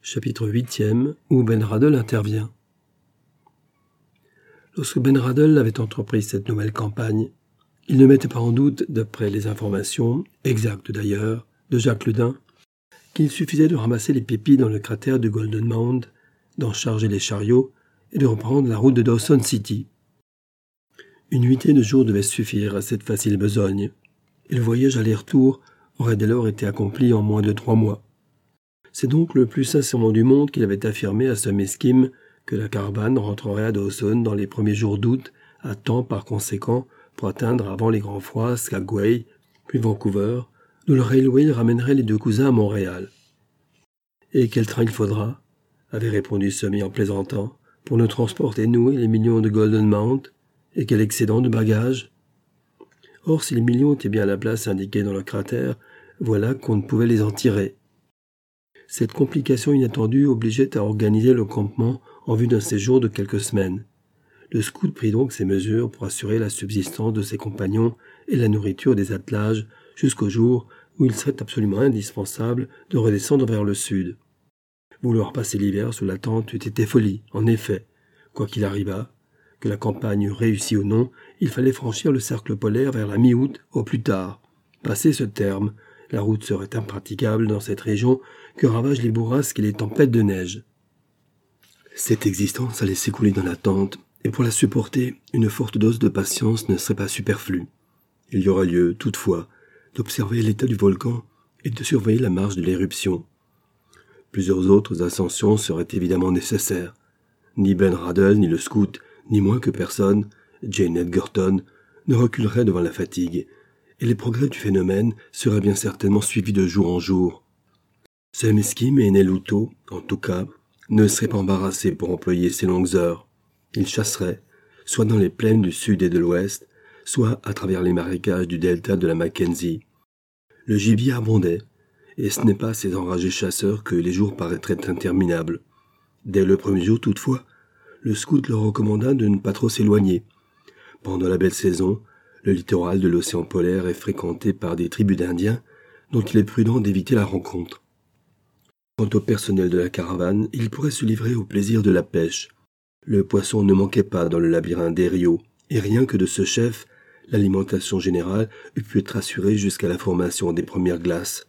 Chapitre 8e, où Ben Radl intervient. Lorsque Ben Radl avait entrepris cette nouvelle campagne, il ne mettait pas en doute, d'après les informations, exactes d'ailleurs, de Jacques Le Dain, qu'il suffisait de ramasser les pépis dans le cratère du Golden Mound, d'en charger les chariots et de reprendre la route de Dawson City. Une huitaine de jours devait suffire à cette facile besogne, et le voyage aller-retour aurait dès lors été accompli en moins de 3 mois. C'est donc le plus sincèrement du monde qu'il avait affirmé à Sum Skim que la caravane rentrerait à Dawson dans les premiers jours d'août, à temps par conséquent pour atteindre avant les grands froids Skagway, puis Vancouver, d'où le railway ramènerait les deux cousins à Montréal. « Et quel train il faudra ?» avait répondu Summy en plaisantant, « pour nous transporter, nous et les millions de Golden Mount, et quel excédent de bagages !» Or, si les millions étaient bien à la place indiquée dans le cratère, voilà qu'on ne pouvait les en tirer. Cette complication inattendue obligeait à organiser le campement en vue d'un séjour de quelques semaines. Le scout prit donc ses mesures pour assurer la subsistance de ses compagnons et la nourriture des attelages jusqu'au jour où il serait absolument indispensable de redescendre vers le sud. Vouloir passer l'hiver sous la tente eût été folie, en effet. Quoi qu'il arrivât, que la campagne eût réussi ou non, il fallait franchir le cercle polaire vers la mi-août au plus tard. Passé ce terme, la route serait impraticable dans cette région que ravagent les bourrasques et les tempêtes de neige. Cette existence allait s'écouler dans l'attente, et pour la supporter, une forte dose de patience ne serait pas superflue. Il y aura lieu, toutefois, d'observer l'état du volcan et de surveiller la marche de l'éruption. Plusieurs autres ascensions seraient évidemment nécessaires. Ni Ben Radl, ni le scout, ni moins que personne, Jane Edgerton, ne reculerait devant la fatigue, et les progrès du phénomène seraient bien certainement suivis de jour en jour. Sum Skim et Nelluto, en tout cas, ne seraient pas embarrassés pour employer ces longues heures. Ils chasseraient, soit dans les plaines du sud et de l'ouest, soit à travers les marécages du delta de la Mackenzie. Le gibier abondait, et ce n'est pas à ces enragés chasseurs que les jours paraîtraient interminables. Dès le premier jour, toutefois, le scout leur recommanda de ne pas trop s'éloigner. Pendant la belle saison, le littoral de l'océan polaire est fréquenté par des tribus d'Indiens dont il est prudent d'éviter la rencontre. Quant au personnel de la caravane, il pourrait se livrer au plaisir de la pêche. Le poisson ne manquait pas dans le labyrinthe des rios, et rien que de ce chef, l'alimentation générale eût pu être assurée jusqu'à la formation des premières glaces.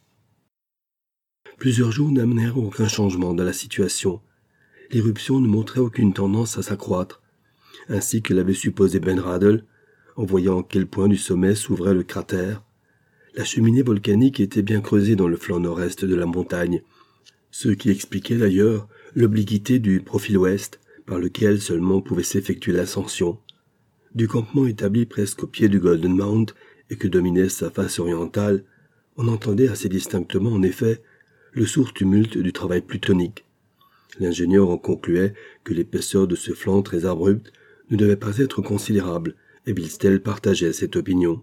Plusieurs jours n'amenèrent aucun changement dans la situation. L'éruption ne montrait aucune tendance à s'accroître, ainsi que l'avait supposé Ben Radl, en voyant à quel point du sommet s'ouvrait le cratère. La cheminée volcanique était bien creusée dans le flanc nord-est de la montagne, ce qui expliquait d'ailleurs l'obliquité du profil ouest, par lequel seulement pouvait s'effectuer l'ascension. Du campement établi presque au pied du Golden Mound et que dominait sa face orientale, on entendait assez distinctement en effet le sourd tumulte du travail plutonique. L'ingénieur en concluait que l'épaisseur de ce flanc très abrupt ne devait pas être considérable, et Bilstel partageait cette opinion.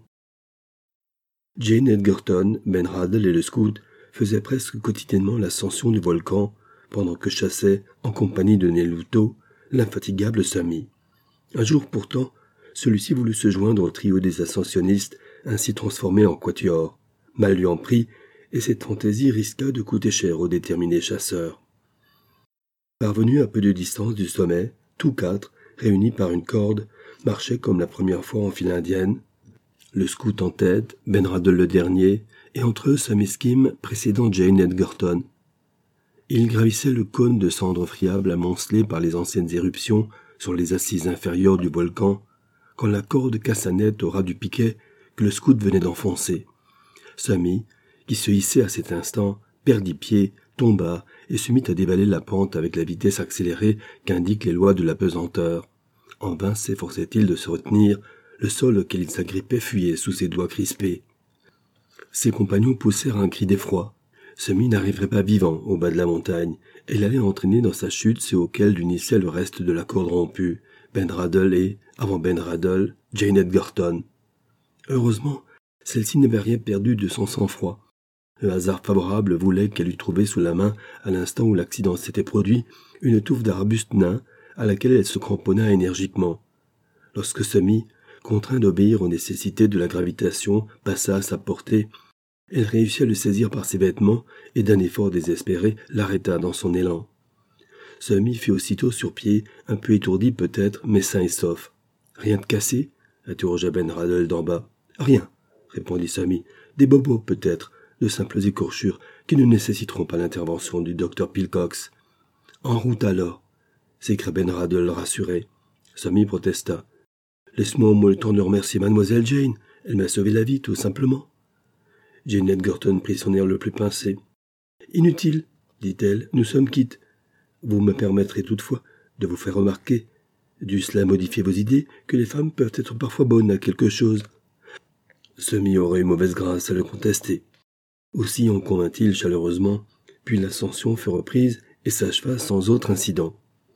Jane Edgerton, Ben Radl et le scout faisaient presque quotidiennement l'ascension du volcan, pendant que chassait, en compagnie de Nelluto, l'infatigable Summy. Un jour pourtant, celui-ci voulut se joindre au trio des ascensionnistes ainsi transformés en quatuor. Mal lui en prit, et cette fantaisie risqua de coûter cher aux déterminés chasseurs. Parvenus à peu de distance du sommet, tous quatre, réunis par une corde, marchaient comme la première fois en file indienne, le scout en tête, Ben Radl le dernier, et entre eux Sum Skim précédant Jane Edgerton. Ils gravissaient le cône de cendres friables amoncelé par les anciennes éruptions sur les assises inférieures du volcan, quand la corde cassa net au ras du piquet que le scout venait d'enfoncer. Summy, qui se hissait à cet instant, perdit pied, tomba et se mit à dévaler la pente avec la vitesse accélérée qu'indiquent les lois de la pesanteur. En vain s'efforçait-il de se retenir, le sol auquel il s'agrippait fuyait sous ses doigts crispés. Ses compagnons poussèrent un cri d'effroi. Summy n'arriverait pas vivant au bas de la montagne, et il allait entraîner dans sa chute ceux auxquels l'unissait le reste de la corde rompue, Ben Radl et, avant Ben Radl, Jane Edgerton. Heureusement, celle-ci n'avait rien perdu de son sang-froid. Le hasard favorable voulait qu'elle eût trouvé sous la main, à l'instant où l'accident s'était produit, une touffe d'arbustes nains à laquelle elle se cramponna énergiquement. Lorsque Summy, contraint d'obéir aux nécessités de la gravitation, passa à sa portée, Elle réussit à le saisir par ses vêtements et d'un effort désespéré l'arrêta dans son élan. Summy fut aussitôt sur pied, un peu étourdi peut-être, mais sain et sauf. « Rien de cassé ?» interrogea Ben Radel d'en bas. « Rien, » répondit Summy. « Des bobos peut-être, de simples écorchures qui ne nécessiteront pas l'intervention du docteur Pilcox. »« En route alors !» s'écria Ben Radel rassuré. Summy protesta. « Laisse-moi au moins le temps de remercier Mademoiselle Jane. Elle m'a sauvé la vie, tout simplement. » Jane Edgerton prit son air le plus pincé. « Inutile, dit-elle, nous sommes quittes. Vous me permettrez toutefois de vous faire remarquer, dût cela modifier vos idées, que les femmes peuvent être parfois bonnes à quelque chose. » Summy aurait eu mauvaise grâce à le contester. Aussi en convint-il chaleureusement, puis l'ascension fut reprise et s'acheva sans autre incident.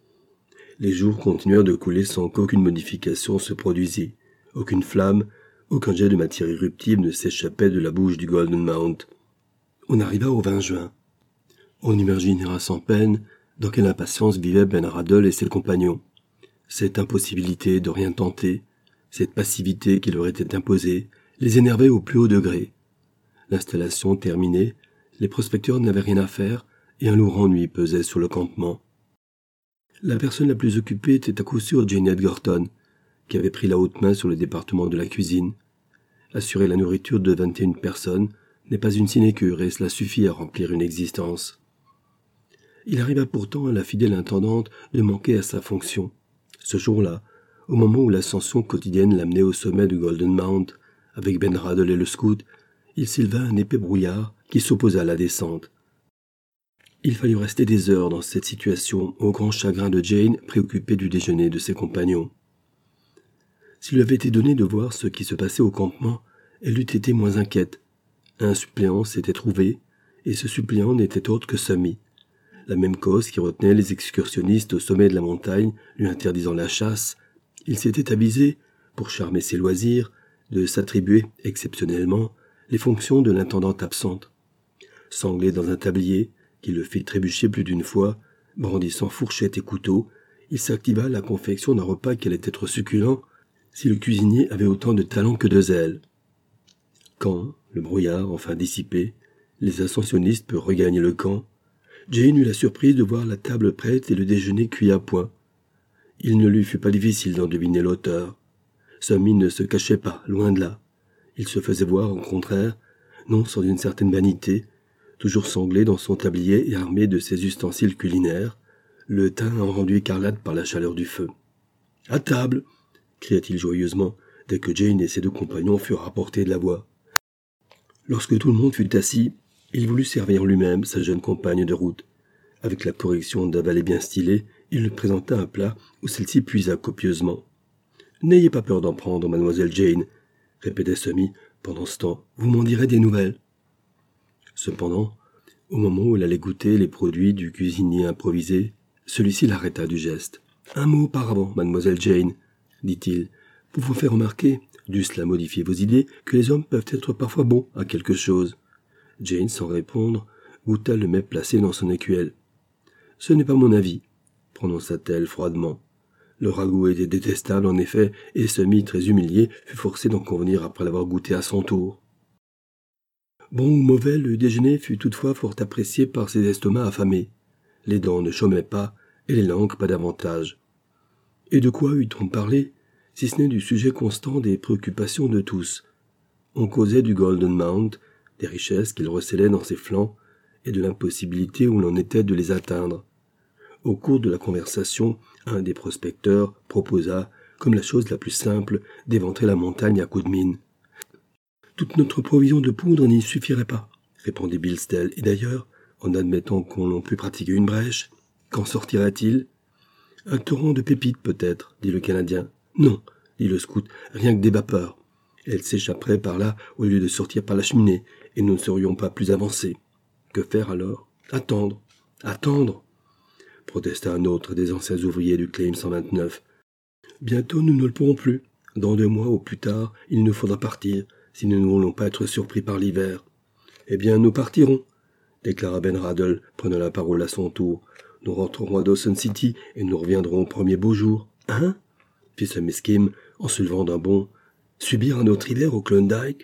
Les jours continuèrent de couler sans qu'aucune modification se produisît. Aucune flamme, aucun jet de matière irruptible ne s'échappait de la bouche du Golden Mount. On arriva au 20 juin. On imaginera sans peine dans quelle impatience vivaient Ben Radel et ses compagnons. Cette impossibilité de rien tenter, cette passivité qui leur était imposée, les énervait au plus haut degré. L'installation terminée, les prospecteurs n'avaient rien à faire et un lourd ennui pesait sur le campement. La personne la plus occupée était à coup sûr Jane Edgerton, qui avait pris la haute main sur le département de la cuisine. Assurer la nourriture de 21 personnes n'est pas une sinécure et cela suffit à remplir une existence. Il arriva pourtant à la fidèle intendante de manquer à sa fonction. Ce jour-là, au moment où l'ascension quotidienne l'amenait au sommet du Golden Mount, avec Ben Radel et le scout, il s'éleva un épais brouillard qui s'opposa à la descente. Il fallut rester des heures dans cette situation, au grand chagrin de Jane, préoccupée du déjeuner de ses compagnons. S'il lui avait été donné de voir ce qui se passait au campement, elle eût été moins inquiète. Un suppléant s'était trouvé, et ce suppléant n'était autre que Summy. La même cause qui retenait les excursionnistes au sommet de la montagne, lui interdisant la chasse, il s'était avisé, pour charmer ses loisirs, de s'attribuer, exceptionnellement, les fonctions de l'intendante absente. Sanglé dans un tablier, qui le fit trébucher plus d'une fois, brandissant fourchette et couteau, il s'activa à la confection d'un repas qui allait être succulent si le cuisinier avait autant de talent que de zèle. Quand, le brouillard enfin dissipé, les ascensionnistes purent regagner le camp, Jane eut la surprise de voir la table prête et le déjeuner cuit à point. Il ne lui fut pas difficile d'en deviner l'auteur. Summy ne se cachait pas, loin de là. Il se faisait voir, au contraire, non sans une certaine vanité, toujours sanglé dans son tablier et armé de ses ustensiles culinaires, le teint rendu écarlate par la chaleur du feu. « À table !» cria-t-il joyeusement, dès que Jane et ses deux compagnons furent rapportés de la voie. Lorsque tout le monde fut assis, il voulut servir lui-même sa jeune compagne de route. Avec la correction d'un valet bien stylé, il lui présenta un plat où celle-ci puisa copieusement. « N'ayez pas peur d'en prendre, mademoiselle Jane », répétait Summy. « Pendant ce temps, vous m'en direz des nouvelles. » Cependant, au moment où elle allait goûter les produits du cuisinier improvisé, celui-ci l'arrêta du geste. « Un mot auparavant, mademoiselle Jane, » dit-il, « pour vous faire remarquer, dût cela modifier vos idées, que les hommes peuvent être parfois bons à quelque chose. » Jane, sans répondre, goûta le mets placé dans son écuelle. « Ce n'est pas mon avis, » prononça-t-elle froidement. Le ragoût était détestable, en effet, et Summy, très humilié, fut forcé d'en convenir après l'avoir goûté à son tour. Bon ou mauvais, le déjeuner fut toutefois fort apprécié par ses estomacs affamés. Les dents ne chômaient pas, et les langues pas davantage. Et de quoi eût-on parlé, si ce n'est du sujet constant des préoccupations de tous? On causait du Golden Mount, des richesses qu'il recélait dans ses flancs, et de l'impossibilité où l'on était de les atteindre. Au cours de la conversation, un des prospecteurs proposa, comme la chose la plus simple, d'éventrer la montagne à coups de mine. « Toute notre provision de poudre n'y suffirait pas, » répondit Bilstel, « et d'ailleurs, en admettant qu'on pût pratiquer une brèche, qu'en sortirait-il ? » « Un torrent de pépites, peut-être, » dit le Canadien. « Non, » dit le scout, « rien que des vapeurs. Elles s'échapperaient par là au lieu de sortir par la cheminée, et nous ne serions pas plus avancés. Que faire alors ? Attendre. Attendre !» protesta un autre des anciens ouvriers du Claim 129. « Bientôt nous ne le pourrons plus. Dans 2 mois au plus tard, il nous faudra partir, si nous ne voulons pas être surpris par l'hiver. »« Eh bien, nous partirons, » déclara Ben Radel, prenant la parole à son tour. « Nous rentrerons à Dawson City et nous reviendrons au premier beau jour. »« Hein ?» fit Summy Skim en se levant d'un bond. « Subir un autre hiver au Klondike ? »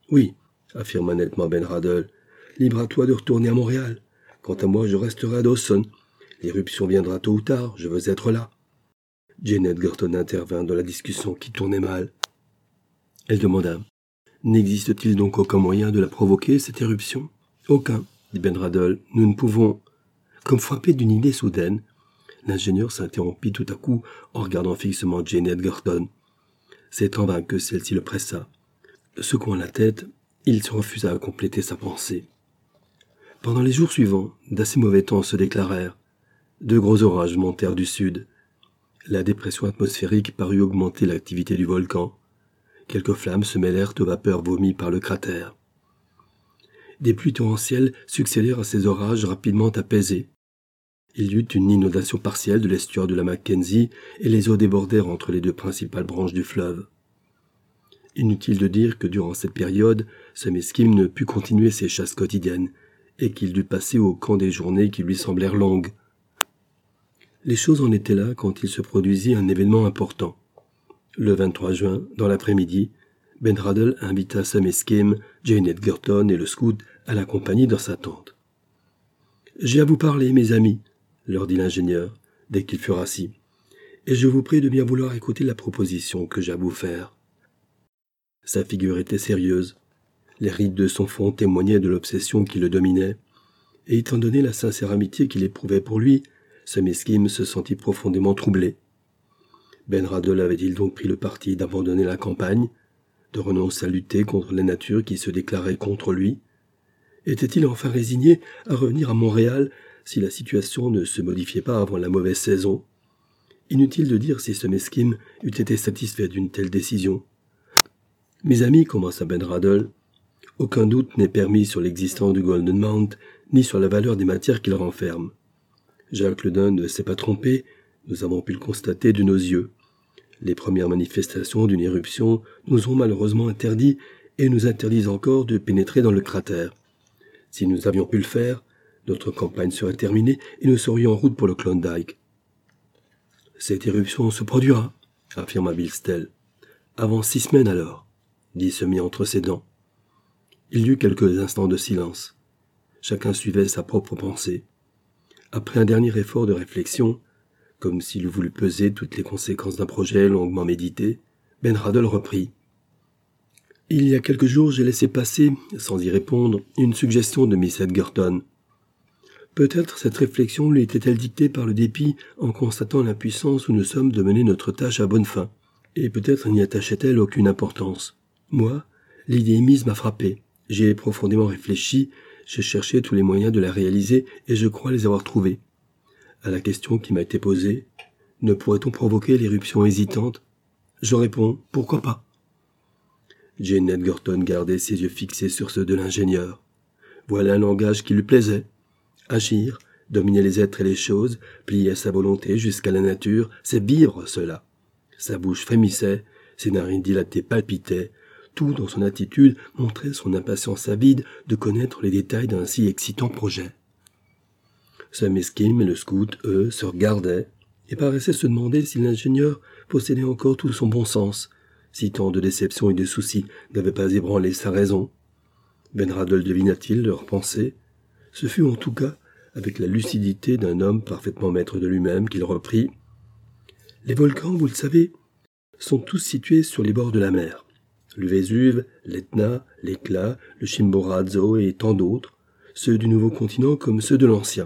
« Oui, affirma nettement Ben Radl. Libre à toi de retourner à Montréal. Quant à moi, je resterai à Dawson. L'éruption viendra tôt ou tard, je veux être là. Jane Edgerton intervint dans la discussion qui tournait mal. Elle demanda « N'existe-t-il donc aucun moyen de la provoquer, cette éruption ?»« Aucun, dit Ben Radl. Nous ne pouvons. » Comme frappé d'une idée soudaine, l'ingénieur s'interrompit tout à coup en regardant fixement Jane Edgerton. C'est en vain que celle-ci le pressa. Secouant la tête, il se refusa à compléter sa pensée. Pendant les jours suivants, d'assez mauvais temps se déclarèrent. De gros orages montèrent du sud. La dépression atmosphérique parut augmenter l'activité du volcan. Quelques flammes se mêlèrent aux vapeurs vomies par le cratère. Des pluies torrentielles succédèrent à ces orages rapidement apaisés. Il y eut une inondation partielle de l'estuaire de la Mackenzie et les eaux débordèrent entre les deux principales branches du fleuve. Inutile de dire que durant cette période, Sam Esquime ne put continuer ses chasses quotidiennes et qu'il dut passer au camp des journées qui lui semblèrent longues. Les choses en étaient là quand il se produisit un événement important. Le 23 juin, dans l'après-midi, Ben Radl invita Sam Esquime, Jane Edgerton et le scout à l'accompagner dans sa tente. « J'ai à vous parler, mes amis, » leur dit l'ingénieur, dès qu'ils furent assis, « et je vous prie de bien vouloir écouter la proposition que j'ai à vous faire. » Sa figure était sérieuse. Les rides de son front témoignaient de l'obsession qui le dominait, et étant donné la sincère amitié qu'il éprouvait pour lui, Sam Esquime se sentit profondément troublé. Ben Radl avait-il donc pris le parti d'abandonner la campagne, de renoncer à lutter contre la nature qui se déclarait contre lui? Était-il enfin résigné à revenir à Montréal si la situation ne se modifiait pas avant la mauvaise saison? Inutile de dire si Sam Esquime eût été satisfait d'une telle décision. « Mes amis, commença Ben Radl, aucun doute n'est permis sur l'existence du Golden Mount, ni sur la valeur des matières qu'il renferme. Jacques Ledun ne s'est pas trompé, nous avons pu le constater de nos yeux. Les premières manifestations d'une éruption nous ont malheureusement interdit et nous interdisent encore de pénétrer dans le cratère. Si nous avions pu le faire, notre campagne serait terminée et nous serions en route pour le Klondike. Cette éruption se produira, affirma Bill Stell. Avant 6 semaines alors, dit Semi entre ses dents. Il y eut quelques instants de silence. Chacun suivait sa propre pensée. Après un dernier effort de réflexion, comme s'il eût voulu peser toutes les conséquences d'un projet longuement médité, Ben Radl reprit. « Il y a quelques jours, j'ai laissé passer, sans y répondre, une suggestion de Miss Edgerton. Peut-être cette réflexion lui était-elle dictée par le dépit en constatant l'impuissance où nous sommes de mener notre tâche à bonne fin, et peut-être n'y attachait-elle aucune importance. Moi, l'idée émise m'a frappé. J'y ai profondément réfléchi, j'ai cherché tous les moyens de la réaliser et je crois les avoir trouvés. À la question qui m'a été posée, ne pourrait-on provoquer l'éruption hésitante? Je réponds, pourquoi pas? Jane Edgerton gardait ses yeux fixés sur ceux de l'ingénieur. Voilà un langage qui lui plaisait. Agir, dominer les êtres et les choses, plier à sa volonté jusqu'à la nature, c'est vivre cela. Sa bouche frémissait, ses narines dilatées palpitaient, tout dans son attitude montrait son impatience avide de connaître les détails d'un si excitant projet. Sam Esquime et le scout, eux, se regardaient et paraissaient se demander si l'ingénieur possédait encore tout son bon sens, si tant de déceptions et de soucis n'avaient pas ébranlé sa raison. Ben Radl devina-t-il leurs pensées? Ce fut en tout cas avec la lucidité d'un homme parfaitement maître de lui-même qu'il reprit. « Les volcans, vous le savez, sont tous situés sur les bords de la mer. Le Vésuve, l'Etna, l'Éclat, le Chimborazo et tant d'autres, ceux du nouveau continent comme ceux de l'ancien.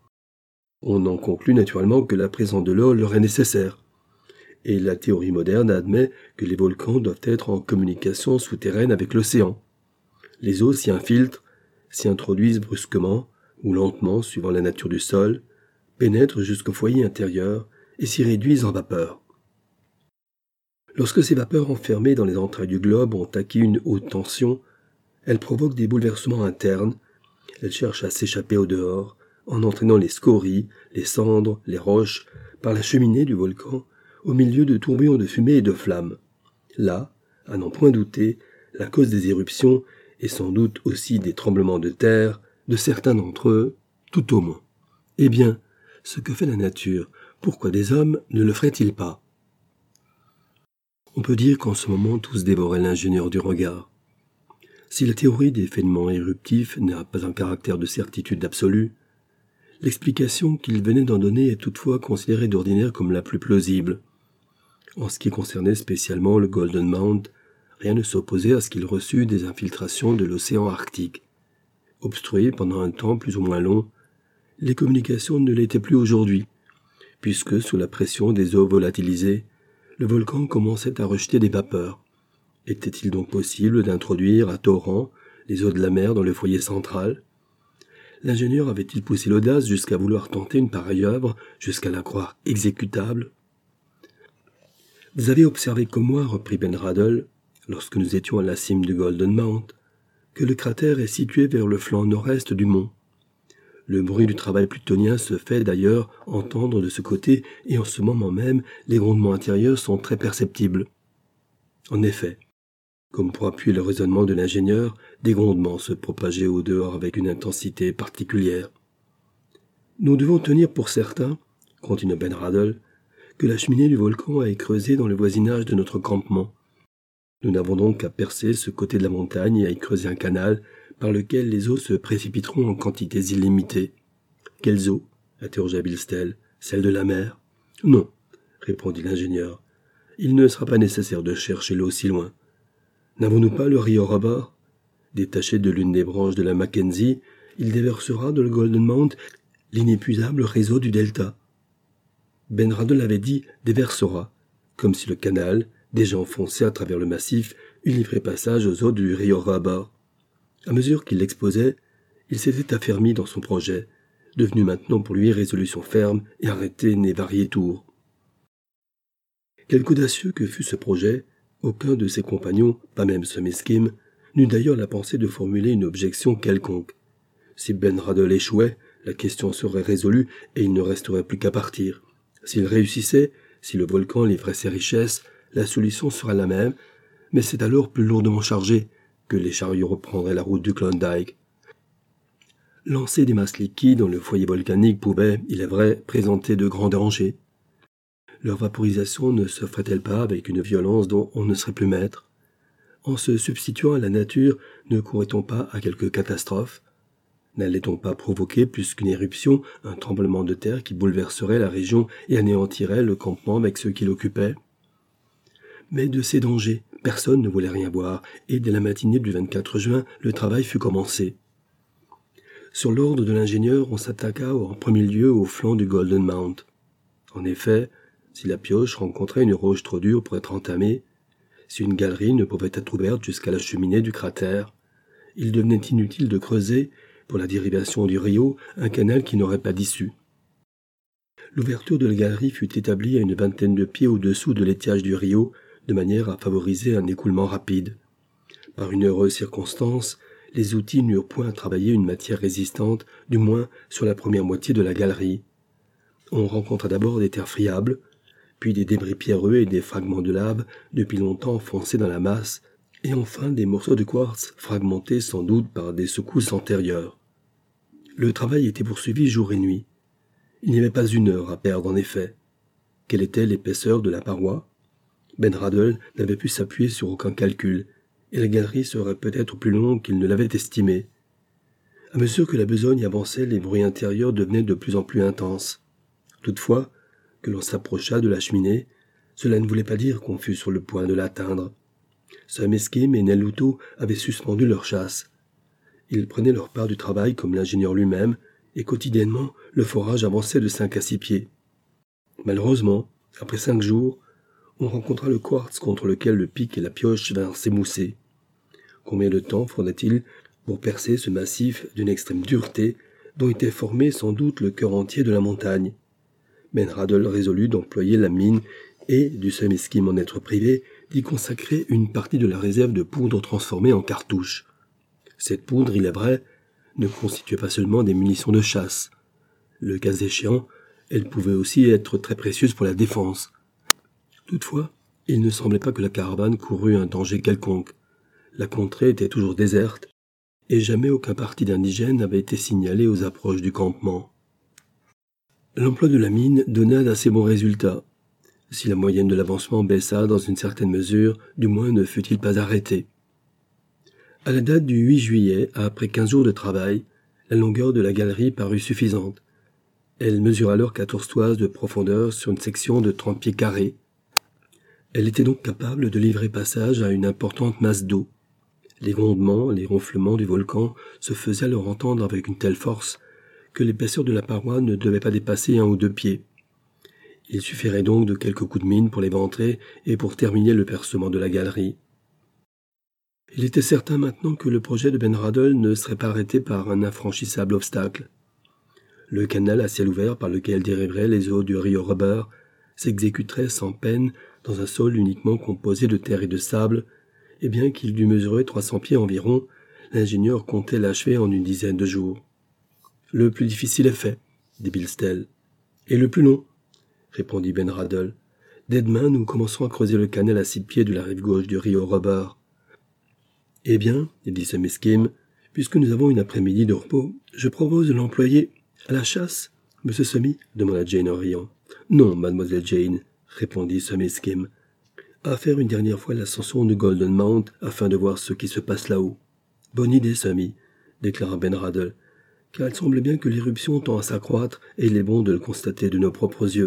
On en conclut naturellement que la présence de l'eau leur est nécessaire. Et la théorie moderne admet que les volcans doivent être en communication souterraine avec l'océan. Les eaux s'y infiltrent, s'y introduisent brusquement ou lentement suivant la nature du sol, pénètrent jusqu'au foyer intérieur et s'y réduisent en vapeur. Lorsque ces vapeurs enfermées dans les entrailles du globe ont acquis une haute tension, elles provoquent des bouleversements internes, elles cherchent à s'échapper au dehors, en entraînant les scories, les cendres, les roches, par la cheminée du volcan, au milieu de tourbillons de fumée et de flammes. Là, à n'en point douter, la cause des éruptions et sans doute aussi des tremblements de terre, de certains d'entre eux, tout au moins. Eh bien, ce que fait la nature, pourquoi des hommes ne le feraient-ils pas? On peut dire qu'en ce moment tous dévoraient l'ingénieur du regard. Si la théorie des phénomènes éruptifs n'a pas un caractère de certitude absolue, l'explication qu'il venait d'en donner est toutefois considérée d'ordinaire comme la plus plausible. En ce qui concernait spécialement le Golden Mount, rien ne s'opposait à ce qu'il reçût des infiltrations de l'océan Arctique. Obstruées pendant un temps plus ou moins long, les communications ne l'étaient plus aujourd'hui, puisque sous la pression des eaux volatilisées, le volcan commençait à rejeter des vapeurs. Était-il donc possible d'introduire à torrent les eaux de la mer dans le foyer central? L'ingénieur avait-il poussé l'audace jusqu'à vouloir tenter une pareille œuvre, jusqu'à la croire exécutable? « Vous avez observé comme moi, reprit Ben Radl, lorsque nous étions à la cime du Golden Mount, que le cratère est situé vers le flanc nord-est du mont. Le bruit du travail plutonien se fait d'ailleurs entendre de ce côté, et en ce moment même, les grondements intérieurs sont très perceptibles. En effet, comme pour appuyer le raisonnement de l'ingénieur, des grondements se propageaient au dehors avec une intensité particulière. Nous devons tenir pour certain, continua Ben Radl, que la cheminée du volcan est creusée dans le voisinage de notre campement. Nous n'avons donc qu'à percer ce côté de la montagne et à y creuser un canal par lequel les eaux se précipiteront en quantités illimitées. « Quelles eaux » interrogea Bilstel. « Celles de la mer ?»« Non, » répondit l'ingénieur. « Il ne sera pas nécessaire de chercher l'eau si loin. N'avons-nous pas le rio Raba ? Détaché de l'une des branches de la Mackenzie, il déversera dans le Golden Mount l'inépuisable réseau du delta. Ben Radl avait dit « déversera », comme si le canal, déjà enfoncé à travers le massif, eût livré passage aux eaux du rio Raba. À mesure qu'il l'exposait, il s'était affermi dans son projet, devenu maintenant pour lui résolution ferme et arrêté né variétour. Quelque audacieux que fût ce projet, aucun de ses compagnons, pas même ce Meskim, n'eut d'ailleurs la pensée de formuler une objection quelconque. Si Ben Radl échouait, la question serait résolue et il ne resterait plus qu'à partir. S'il réussissait, si le volcan livrait ses richesses, la solution sera la même, mais c'est alors plus lourdement chargé que les chariots reprendraient la route du Klondike. Lancer des masses liquides dans le foyer volcanique pouvait, il est vrai, présenter de grands dangers. Leur vaporisation ne se ferait-elle pas avec une violence dont on ne serait plus maître? En se substituant à la nature, ne courrait-on pas à quelque catastrophe? N'allait-on pas provoquer plus qu'une éruption, un tremblement de terre qui bouleverserait la région et anéantirait le campement avec ceux qui l'occupaient? Mais de ces dangers, personne ne voulait rien voir, et dès la matinée du 24 juin, le travail fut commencé. Sur l'ordre de l'ingénieur, on s'attaqua en premier lieu au flanc du Golden Mount. En effet, si la pioche rencontrait une roche trop dure pour être entamée, si une galerie ne pouvait être ouverte jusqu'à la cheminée du cratère, il devenait inutile de creuser, pour la dérivation du rio, un canal qui n'aurait pas d'issue. L'ouverture de la galerie fut établie à une vingtaine de pieds au-dessous de l'étiage du rio, de manière à favoriser un écoulement rapide. Par une heureuse circonstance, les outils n'eurent point à travailler une matière résistante, du moins sur la première moitié de la galerie. On rencontra d'abord des terres friables, puis des débris pierreux et des fragments de lave depuis longtemps enfoncés dans la masse, et enfin des morceaux de quartz fragmentés sans doute par des secousses antérieures. Le travail était poursuivi jour et nuit. Il n'y avait pas une heure à perdre en effet. Quelle était l'épaisseur de la paroi? Ben Radl n'avait pu s'appuyer sur aucun calcul, et la galerie serait peut-être plus longue qu'il ne l'avait estimé. À mesure que la besogne avançait, les bruits intérieurs devenaient de plus en plus intenses. Toutefois, que l'on s'approchât de la cheminée, cela ne voulait pas dire qu'on fût sur le point de l'atteindre. Sam Meskim et Nelluto avaient suspendu leur chasse. Ils prenaient leur part du travail comme l'ingénieur lui-même, et quotidiennement, le forage avançait de 5 à 6 pieds. Malheureusement, après 5 jours, on rencontra le quartz contre lequel le pic et la pioche vinrent s'émousser. Combien de temps faudrait-il pour percer ce massif d'une extrême dureté, dont était formé sans doute le cœur entier de la montagne? Ben Radl résolut d'employer la mine et, du seul Meskim en être privé, d'y consacrer une partie de la réserve de poudre transformée en cartouches. Cette poudre, il est vrai, ne constituait pas seulement des munitions de chasse. Le cas échéant, elle pouvait aussi être très précieuse pour la défense. Toutefois, il ne semblait pas que la caravane courût un danger quelconque. La contrée était toujours déserte, et jamais aucun parti d'indigènes n'avait été signalé aux approches du campement. L'emploi de la mine donna d'assez bons résultats. Si la moyenne de l'avancement baissa dans une certaine mesure, du moins ne fut-il pas arrêté. À la date du 8 juillet, après 15 jours de travail, la longueur de la galerie parut suffisante. Elle mesura alors 14 toises de profondeur sur une section de 30 pieds carrés. Elle était donc capable de livrer passage à une importante masse d'eau. Les grondements, les ronflements du volcan se faisaient alors entendre avec une telle force que l'épaisseur de la paroi ne devait pas dépasser 1 ou 2 pieds. Il suffirait donc de quelques coups de mine pour l'éventrer et pour terminer le percement de la galerie. Il était certain maintenant que le projet de Ben Radl ne serait pas arrêté par un infranchissable obstacle. Le canal à ciel ouvert par lequel dériveraient les eaux du Rio Rubber s'exécuterait sans peine dans un sol uniquement composé de terre et de sable, et bien qu'il dût mesurer 300 pieds environ, l'ingénieur comptait l'achever en une dizaine de jours. « Le plus difficile est fait, » dit Bill Stell. « Et le plus long ?» répondit Ben Radl. « Dès demain, nous commencerons à creuser le canal à 6 pieds de la rive gauche du Rio Rubber. »« Eh bien, dit Sammy Skim, puisque nous avons une après-midi de repos, je propose de l'employer à la chasse, monsieur Sammy ?» demanda Jane en riant. « Non, mademoiselle Jane, » répondit Sammy Skim. « À faire une dernière fois l'ascension du Golden Mount afin de voir ce qui se passe là-haut. »« Bonne idée, Sammy, » déclara Ben Radl, « car il semble bien que l'éruption tend à s'accroître et il est bon de le constater de nos propres yeux. »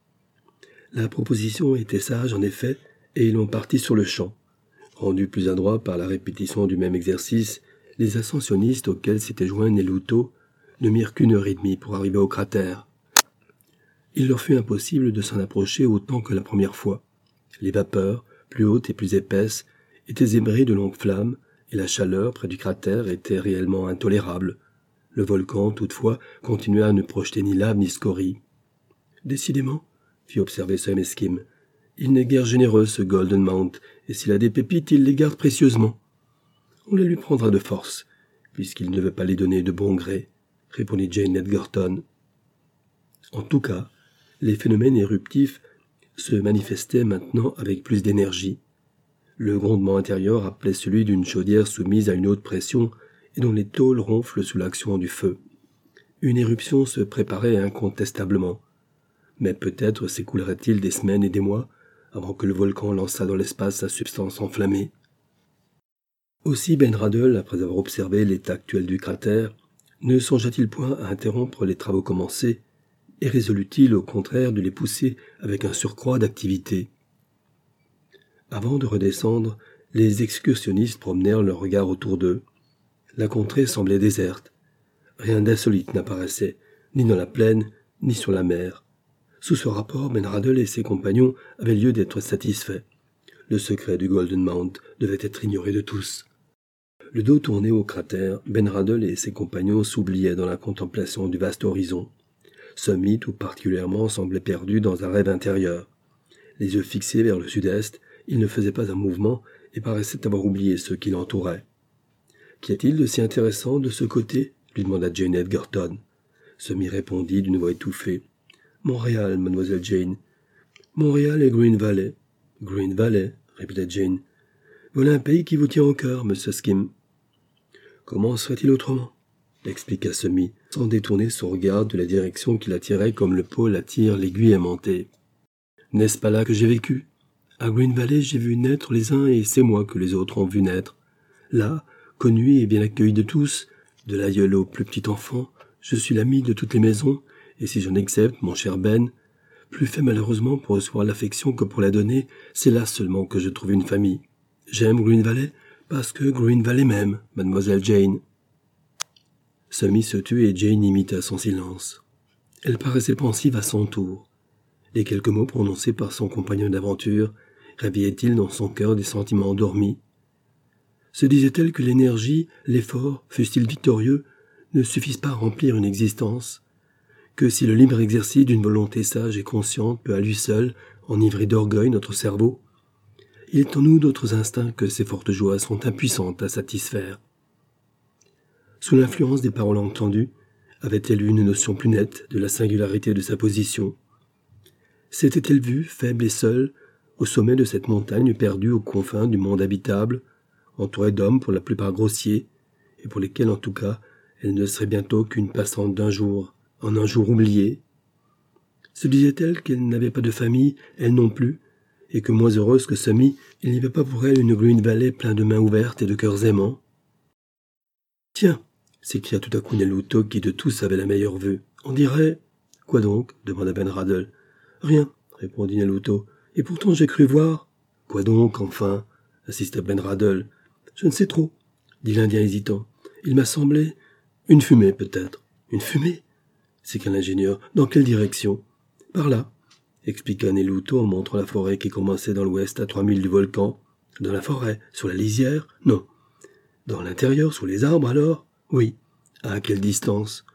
La proposition était sage, en effet, et ils l'ont parti sur le champ. Rendus plus adroits par la répétition du même exercice, les ascensionnistes auxquels s'était joint Nelluto ne mirent qu'1 heure et demie pour arriver au cratère. Il leur fut impossible de s'en approcher autant que la première fois. Les vapeurs, plus hautes et plus épaisses, étaient zébrées de longues flammes, et la chaleur près du cratère était réellement intolérable. Le volcan, toutefois, continuait à ne projeter ni lave ni scorie. « Décidément, » fit observer Sam Eskim, « il n'est guère généreux, ce Golden Mount, et s'il a des pépites, il les garde précieusement. »« On les lui prendra de force, puisqu'il ne veut pas les donner de bon gré, » répondit Jane Edgerton. En tout cas, les phénomènes éruptifs se manifestaient maintenant avec plus d'énergie. Le grondement intérieur rappelait celui d'une chaudière soumise à une haute pression et dont les tôles ronflent sous l'action du feu. Une éruption se préparait incontestablement, mais peut-être s'écoulerait-il des semaines et des mois avant que le volcan lançât dans l'espace sa substance enflammée. Aussi Ben Radl, après avoir observé l'état actuel du cratère, ne songea-t-il point à interrompre les travaux commencés et résolut-il au contraire de les pousser avec un surcroît d'activité. Avant de redescendre, les excursionnistes promenèrent leur regard autour d'eux. La contrée semblait déserte. Rien d'insolite n'apparaissait, ni dans la plaine, ni sur la mer. Sous ce rapport, Ben Radl et ses compagnons avaient lieu d'être satisfaits. Le secret du Golden Mount devait être ignoré de tous. Le dos tourné au cratère, Ben Radl et ses compagnons s'oubliaient dans la contemplation du vaste horizon. Sammy, tout particulièrement, semblait perdu dans un rêve intérieur. Les yeux fixés vers le sud-est, il ne faisait pas un mouvement et paraissait avoir oublié ceux qui l'entouraient. « Qu'y a-t-il de si intéressant de ce côté ?» lui demanda Jane Edgerton. Sammy répondit d'une voix étouffée. « Montréal, mademoiselle Jane. Montréal et Green Valley. »« Green Valley, » répétait Jane. « Voilà un pays qui vous tient au cœur, monsieur Skim. »« Comment serait-il autrement ?» expliqua Sammy, sans détourner son regard de la direction qui l'attirait comme le pôle attire l'aiguille aimantée. « N'est-ce pas là que j'ai vécu ? À Green Valley, j'ai vu naître les uns et c'est moi que les autres ont vu naître. Là, connu et bien accueilli de tous, de l'aïeul au plus petit enfant, je suis l'ami de toutes les maisons, et si j'en accepte, mon cher Ben, plus fait malheureusement pour recevoir l'affection que pour la donner, c'est là seulement que je trouve une famille. J'aime Green Valley parce que Green Valley m'aime, mademoiselle Jane. » Sammy se tut et Jane imita son silence. Elle paraissait pensive à son tour. Les quelques mots prononcés par son compagnon d'aventure réveillaient-ils dans son cœur des sentiments endormis? Se disait-elle que l'énergie, l'effort, fussent-ils victorieux, ne suffisent pas à remplir une existence? Que si le libre exercice d'une volonté sage et consciente peut à lui seul enivrer d'orgueil notre cerveau, il est en nous d'autres instincts que ces fortes joies sont impuissantes à satisfaire. Sous l'influence des paroles entendues, avait-elle eu une notion plus nette de la singularité de sa position? S'était-elle vue, faible et seule, au sommet de cette montagne perdue aux confins du monde habitable, entourée d'hommes pour la plupart grossiers, et pour lesquels en tout cas elle ne serait bientôt qu'une passante d'un jour, en un jour oublié? Se disait-elle qu'elle n'avait pas de famille, elle non plus, et que moins heureuse que Sammy, il n'y avait pas pour elle une Green Valley pleine de mains ouvertes et de cœurs aimants? Tiens, s'écria tout à coup Nelluto, qui de tous avait la meilleure vue. On dirait... Quoi donc? Demanda Ben Radel. Rien, répondit Nelluto. Et pourtant j'ai cru voir... Quoi donc, enfin? Insista Ben Radel. Je ne sais trop, dit l'Indien hésitant. Il m'a semblé... Une fumée, peut-être. Une fumée? S'écria l'ingénieur. Dans quelle direction? Par là, expliqua Nelluto en montrant la forêt qui commençait dans l'ouest à 3 milles du volcan. Dans la forêt? Sur la lisière? Non. Dans l'intérieur, sous les arbres, alors? Oui. À quelle distance?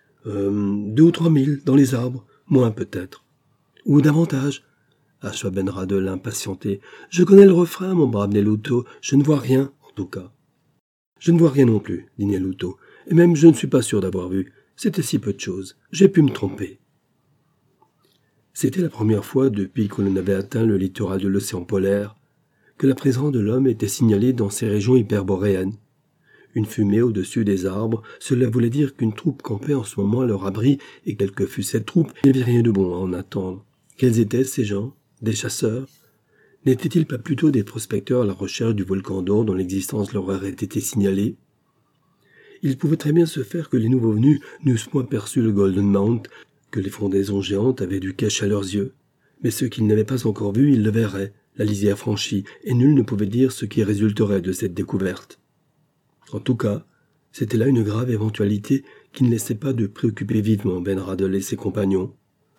2 ou 3 milles, dans les arbres. Moins, peut-être. Ou davantage, acheva Ben Radel impatienté. Je connais le refrain, mon brave Nelluto. Je ne vois rien, en tout cas. Je ne vois rien non plus, dit Nelluto. Et même je ne suis pas sûr d'avoir vu. C'était si peu de choses. J'ai pu me tromper. C'était la première fois depuis que l'on avait atteint le littoral de l'océan polaire que la présence de l'homme était signalée dans ces régions hyperboréennes. Une fumée au-dessus des arbres, cela voulait dire qu'une troupe campait en ce moment à leur abri, et quelle que fût cette troupe, il n'y avait rien de bon à en attendre. Quels étaient ces gens? Des chasseurs? N'étaient-ils pas plutôt des prospecteurs à la recherche du volcan d'or dont l'existence leur aurait été signalée? Il pouvait très bien se faire que les nouveaux venus n'eussent point perçu le Golden Mount, que les frondaisons géantes avaient dû cacher à leurs yeux. Mais ceux qu'ils n'avaient pas encore vus, ils le verraient, la lisière franchie, et nul ne pouvait dire ce qui résulterait de cette découverte. En tout cas, c'était là une grave éventualité qui ne laissait pas de préoccuper vivement Ben Radel et ses compagnons.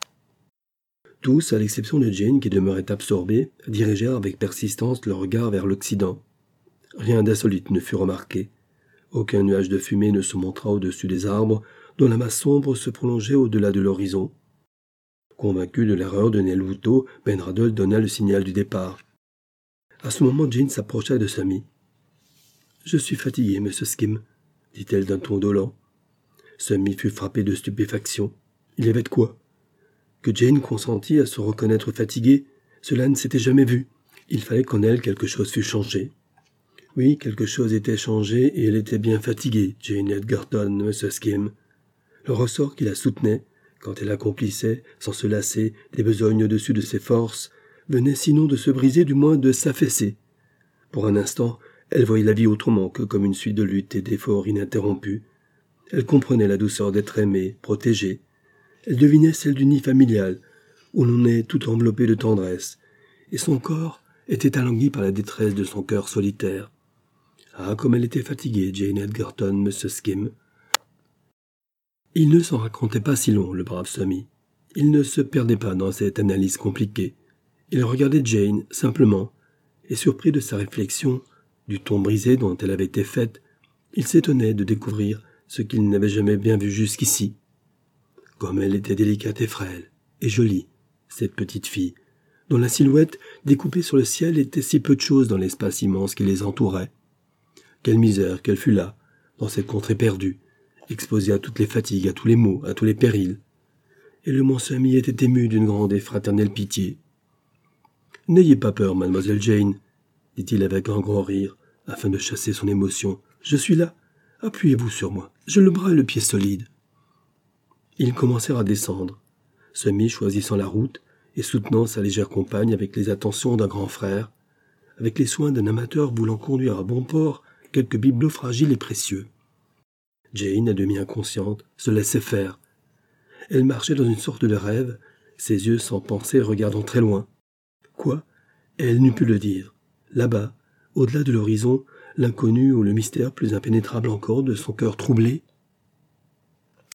Tous, à l'exception de Jane qui demeurait absorbée, dirigèrent avec persistance leur regard vers l'Occident. Rien d'insolite ne fut remarqué. Aucun nuage de fumée ne se montra au-dessus des arbres, dont la masse sombre se prolongeait au-delà de l'horizon. Convaincu de l'erreur de Nelluto, Ben Radel donna le signal du départ. À ce moment, Jane s'approcha de Sammy. « Je suis fatigué, monsieur Skim, » dit-elle d'un ton dolent. Sammy fut frappé de stupéfaction. Il y avait de quoi? Que Jane consentît à se reconnaître fatiguée, cela ne s'était jamais vu. Il fallait qu'en elle quelque chose fût changé. Oui, quelque chose était changé et elle était bien fatiguée, Jane Edgerton, monsieur Skim. Le ressort qui la soutenait, quand elle accomplissait, sans se lasser, des besognes au-dessus de ses forces, venait sinon de se briser, du moins de s'affaisser. Pour un instant, elle voyait la vie autrement que comme une suite de luttes et d'efforts ininterrompus. Elle comprenait la douceur d'être aimée, protégée. Elle devinait celle du nid familial, où l'on est tout enveloppé de tendresse, et son corps était alangui par la détresse de son cœur solitaire. Ah, comme elle était fatiguée, Jane Edgerton, monsieur Skim. Il ne s'en racontait pas si long, le brave Sammy. Il ne se perdait pas dans cette analyse compliquée. Il regardait Jane, simplement, et surpris de sa réflexion, du ton brisé dont elle avait été faite, il s'étonnait de découvrir ce qu'il n'avait jamais bien vu jusqu'ici. Comme elle était délicate et frêle, et jolie, cette petite fille, dont la silhouette, découpée sur le ciel, était si peu de chose dans l'espace immense qui les entourait. Quelle misère qu'elle fût là, dans cette contrée perdue, exposée à toutes les fatigues, à tous les maux, à tous les périls. Et le mont Sammy était ému d'une grande et fraternelle pitié. « N'ayez pas peur, mademoiselle Jane, » dit-il avec un grand rire, afin de chasser son émotion. « Je suis là. Appuyez-vous sur moi. J'ai le bras et le pied solides. » Ils commencèrent à descendre, Sammy choisissant la route et soutenant sa légère compagne avec les attentions d'un grand frère, avec les soins d'un amateur voulant conduire à bon port quelques bibelots fragiles et précieux. Jane, à demi inconsciente, se laissait faire. Elle marchait dans une sorte de rêve, ses yeux sans pensée regardant très loin. Quoi? Elle n'eût pu le dire. Là-bas, au-delà de l'horizon, l'inconnu ou le mystère plus impénétrable encore de son cœur troublé,